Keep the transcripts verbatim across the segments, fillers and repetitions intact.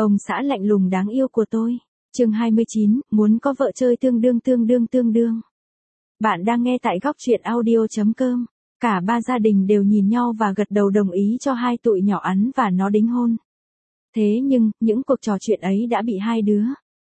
Ông xã lạnh lùng đáng yêu của tôi. Chương hai mươi chín, muốn có vợ chơi tương đương tương đương tương đương. Bạn đang nghe tại góc truyện audio chấm com. Cả ba gia đình đều nhìn nhau và gật đầu đồng ý cho hai tụi nhỏ Ắn và nó đính hôn. Thế nhưng, những cuộc trò chuyện ấy đã bị hai đứa.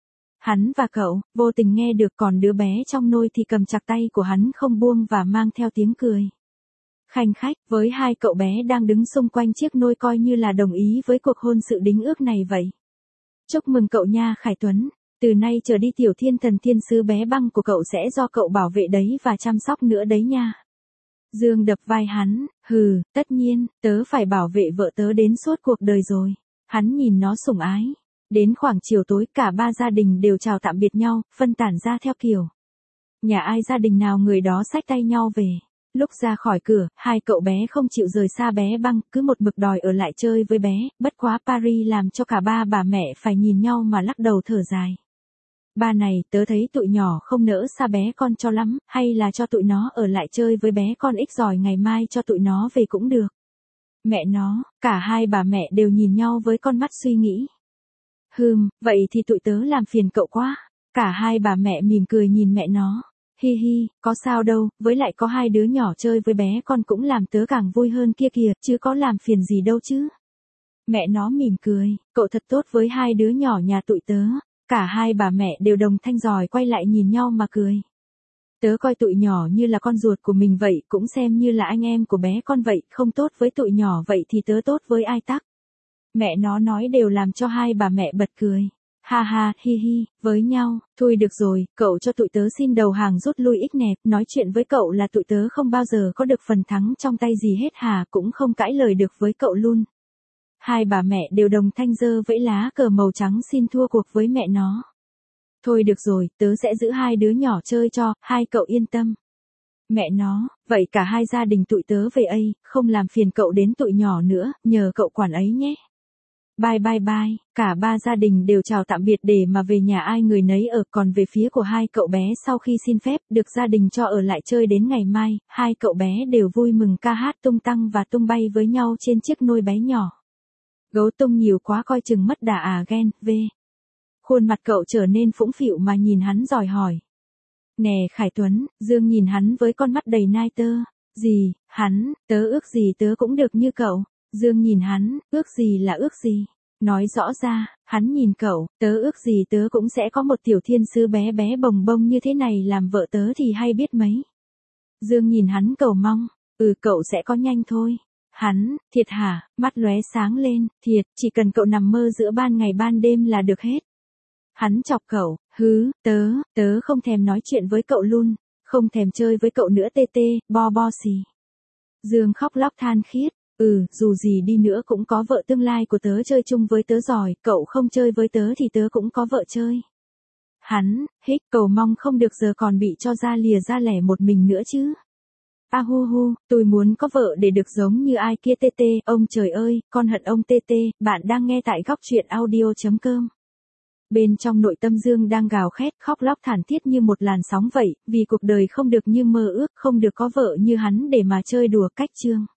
Hắn và cậu, vô tình nghe được, còn đứa bé trong nôi thì cầm chặt tay của hắn không buông và mang theo tiếng cười khanh khách với hai cậu bé đang đứng xung quanh chiếc nôi, coi như là đồng ý với cuộc hôn sự đính ước này vậy. Chúc mừng cậu nha Khải Tuấn, từ nay trở đi tiểu thiên thần thiên sứ bé băng của cậu sẽ do cậu bảo vệ đấy và chăm sóc nữa đấy nha. Dương đập vai hắn, hừ, tất nhiên, tớ phải bảo vệ vợ tớ đến suốt cuộc đời rồi. Hắn nhìn nó sủng ái. Đến khoảng chiều tối, cả ba gia đình đều chào tạm biệt nhau, phân tản ra theo kiểu nhà ai gia đình nào người đó xách tay nhau về. Lúc ra khỏi cửa, hai cậu bé không chịu rời xa bé băng, cứ một mực đòi ở lại chơi với bé, bất quá Paris làm cho cả ba bà mẹ phải nhìn nhau mà lắc đầu thở dài. Ba này, tớ thấy tụi nhỏ không nỡ xa bé con cho lắm, hay là cho tụi nó ở lại chơi với bé con ít rồi ngày mai cho tụi nó về cũng được. Mẹ nó, cả hai bà mẹ đều nhìn nhau với con mắt suy nghĩ. Hừm, vậy thì tụi tớ làm phiền cậu quá. Cả hai bà mẹ mỉm cười nhìn mẹ nó. Hi hi, có sao đâu, với lại có hai đứa nhỏ chơi với bé con cũng làm tớ càng vui hơn kia kìa, chứ có làm phiền gì đâu chứ. Mẹ nó mỉm cười, cậu thật tốt với hai đứa nhỏ nhà tụi tớ. Cả hai bà mẹ đều đồng thanh rồi quay lại nhìn nhau mà cười. Tớ coi tụi nhỏ như là con ruột của mình vậy, cũng xem như là anh em của bé con vậy, không tốt với tụi nhỏ vậy thì tớ tốt với ai tắc. Mẹ nó nói đều làm cho hai bà mẹ bật cười. Ha ha, hi hi, với nhau, thôi được rồi, cậu cho tụi tớ xin đầu hàng rút lui ích nẹp, nói chuyện với cậu là tụi tớ không bao giờ có được phần thắng trong tay gì hết hà, cũng không cãi lời được với cậu luôn. Hai bà mẹ đều đồng thanh giơ vẫy lá cờ màu trắng xin thua cuộc với mẹ nó. Thôi được rồi, tớ sẽ giữ hai đứa nhỏ chơi cho, hai cậu yên tâm. Mẹ nó, vậy cả hai gia đình tụi tớ về ấy, không làm phiền cậu đến tụi nhỏ nữa, nhờ cậu quản ấy nhé. Bye bye bye, cả ba gia đình đều chào tạm biệt để mà về nhà ai người nấy ở, còn về phía của hai cậu bé sau khi xin phép được gia đình cho ở lại chơi đến ngày mai, hai cậu bé đều vui mừng ca hát tung tăng và tung bay với nhau trên chiếc nôi bé nhỏ. Gấu tung nhiều quá coi chừng mất đà à ghen, về. Khuôn mặt cậu trở nên phũng phịu mà nhìn hắn dòi hỏi. Nè Khải Tuấn, Dương nhìn hắn với con mắt đầy nai tơ. Gì, hắn, tớ ước gì tớ cũng được như cậu. Dương nhìn hắn, ước gì là ước gì? Nói rõ ra, hắn nhìn cậu, tớ ước gì tớ cũng sẽ có một tiểu thiên sứ bé bé bồng bông như thế này làm vợ tớ thì hay biết mấy. Dương nhìn hắn cầu mong, ừ cậu sẽ có nhanh thôi. Hắn, thiệt hả, mắt lóe sáng lên, thiệt, chỉ cần cậu nằm mơ giữa ban ngày ban đêm là được hết. Hắn chọc cậu, hứ, tớ, tớ không thèm nói chuyện với cậu luôn, không thèm chơi với cậu nữa tê tê, bo bo xì. Dương khóc lóc than khiết. Ừ, dù gì đi nữa cũng có vợ tương lai của tớ chơi chung với tớ rồi, cậu không chơi với tớ thì tớ cũng có vợ chơi. Hắn, hích, cầu mong không được giờ còn bị cho ra lìa ra lẻ một mình nữa chứ. A hu hu, tôi muốn có vợ để được giống như ai kia tê tê, ông trời ơi, con hận ông tê tê, bạn đang nghe tại góc truyện audio chấm com. Bên trong nội tâm Dương đang gào khét khóc lóc thảm thiết như một làn sóng vậy, vì cuộc đời không được như mơ ước, không được có vợ như hắn để mà chơi đùa cách chương.